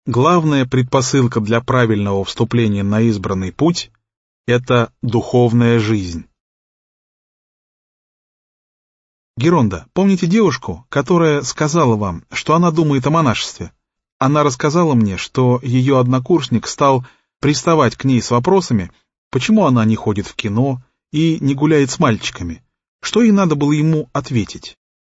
Главная предпосылка для правильного вступления на избранный путь — это духовная жизнь. Геронда, помните девушку, которая сказала вам, что она думает о монашестве? Она рассказала мне, что ее однокурсник стал приставать к ней с вопросами, почему она не ходит в кино и не гуляет с мальчиками. Что ей надо было ему ответить?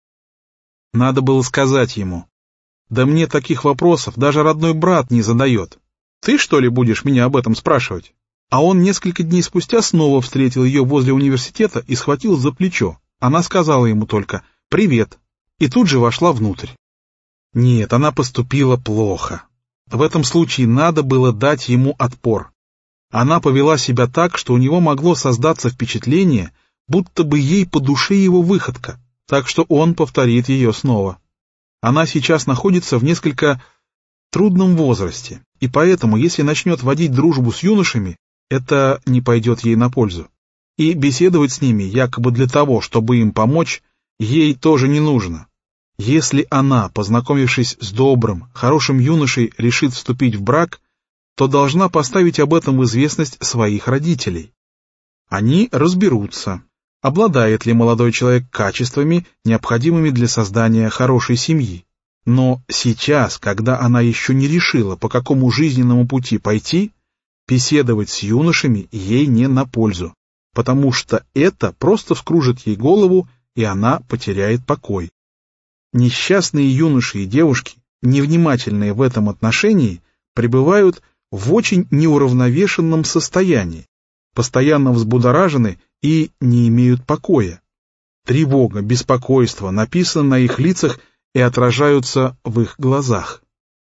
Надо было сказать ему: «Да мне таких вопросов даже родной брат не задает. Ты, что ли, будешь меня об этом спрашивать?» А он несколько дней спустя снова встретил ее возле университета и схватил за плечо. Она сказала ему только «Привет» и тут же вошла внутрь. Нет, она поступила плохо. В этом случае надо было дать ему отпор. Она повела себя так, что у него могло создаться впечатление, будто бы ей по душе его выходка, так что он повторит ее снова. Она сейчас находится в несколько трудном возрасте, и поэтому, если начнет водить дружбу с юношами, это не пойдет ей на пользу. И беседовать с ними, якобы для того, чтобы им помочь, ей тоже не нужно. Если она, познакомившись с добрым, хорошим юношей, решит вступить в брак, то должна поставить об этом в известность своих родителей. Они разберутся, обладает ли молодой человек качествами, необходимыми для создания хорошей семьи. Но сейчас, когда она еще не решила, по какому жизненному пути пойти, беседовать с юношами ей не на пользу, потому что это просто вскружит ей голову, и она потеряет покой. Несчастные юноши и девушки, невнимательные в этом отношении, пребывают в очень неуравновешенном состоянии, постоянно взбудоражены и не имеют покоя. Тревога, беспокойство написаны на их лицах и отражаются в их глазах.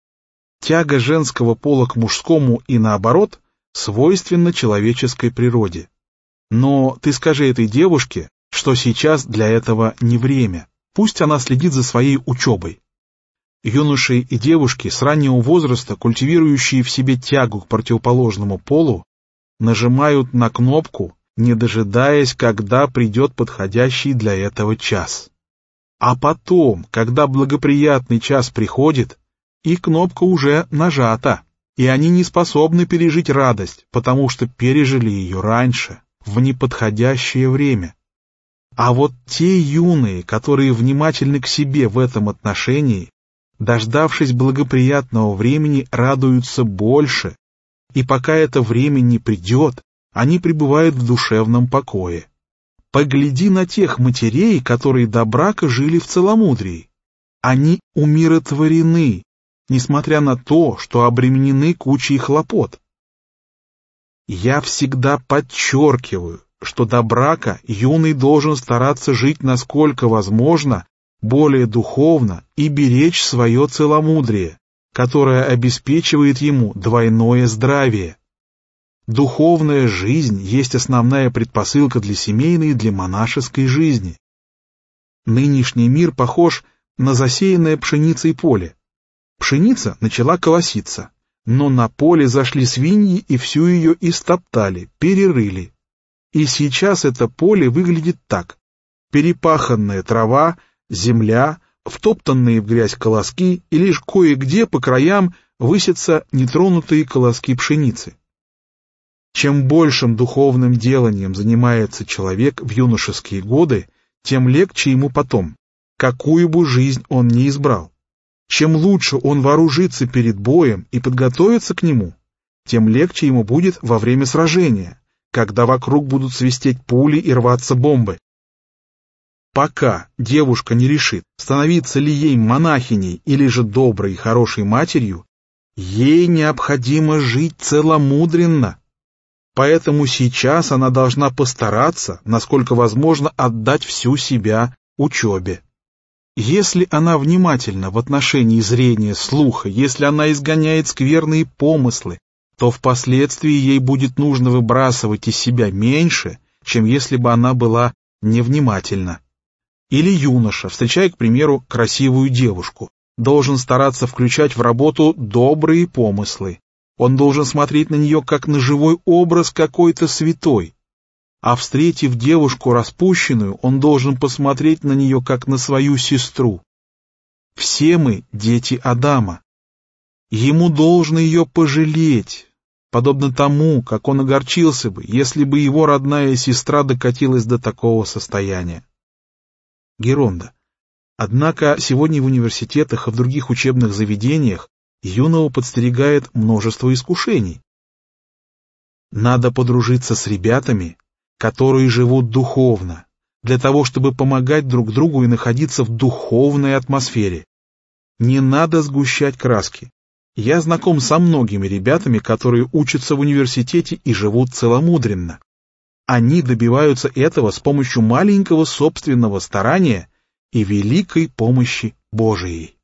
Тяга женского пола к мужскому и наоборот свойственна человеческой природе. Но ты скажи этой девушке, что сейчас для этого не время. Пусть она следит за своей учебой. Юноши и девушки с раннего возраста, культивирующие в себе тягу к противоположному полу, нажимают на кнопку, не дожидаясь, когда придет подходящий для этого час. А потом, когда благоприятный час приходит, и кнопка уже нажата, и они не способны пережить радость, потому что пережили ее раньше, в неподходящее время. А вот те юные, которые внимательны к себе в этом отношении, дождавшись благоприятного времени, радуются больше, и пока это время не придет, они пребывают в душевном покое. Погляди на тех матерей, которые до брака жили в целомудрии. Они умиротворены, несмотря на то, что обременены кучей хлопот. Я всегда подчеркиваю, что до брака юный должен стараться жить насколько возможно более духовно и беречь свое целомудрие, которое обеспечивает ему двойное здравие. Духовная жизнь есть основная предпосылка для семейной и для монашеской жизни. Нынешний мир похож на засеянное пшеницей поле. Пшеница начала колоситься, но на поле зашли свиньи и всю ее истоптали, перерыли. И сейчас это поле выглядит так: перепаханная трава, земля, втоптанные в грязь колоски, и лишь кое-где по краям высятся нетронутые колоски пшеницы. Чем большим духовным деланием занимается человек в юношеские годы, тем легче ему потом, какую бы жизнь он ни избрал. Чем лучше он вооружится перед боем и подготовится к нему, тем легче ему будет во время сражения, когда вокруг будут свистеть пули и рваться бомбы. Пока девушка не решит, становиться ли ей монахиней или же доброй и хорошей матерью, ей необходимо жить целомудренно. Поэтому сейчас она должна постараться, насколько возможно, отдать всю себя учебе. Если она внимательна в отношении зрения, слуха, если она изгоняет скверные помыслы, то впоследствии ей будет нужно выбрасывать из себя меньше, чем если бы она была невнимательна. Или юноша, встречая, к примеру, красивую девушку, должен стараться включать в работу добрые помыслы. Он должен смотреть на нее как на живой образ какой-то святой. А встретив девушку распущенную, он должен посмотреть на нее как на свою сестру. Все мы дети Адама. Ему должно ее пожалеть, подобно тому, как он огорчился бы, если бы его родная сестра докатилась до такого состояния. Геронда. Однако сегодня в университетах и в других учебных заведениях юного подстерегает множество искушений. Надо подружиться с ребятами, которые живут духовно, для того, чтобы помогать друг другу и находиться в духовной атмосфере. Не надо сгущать краски. Я знаком со многими ребятами, которые учатся в университете и живут целомудренно. Они добиваются этого с помощью маленького собственного старания и великой помощи Божией.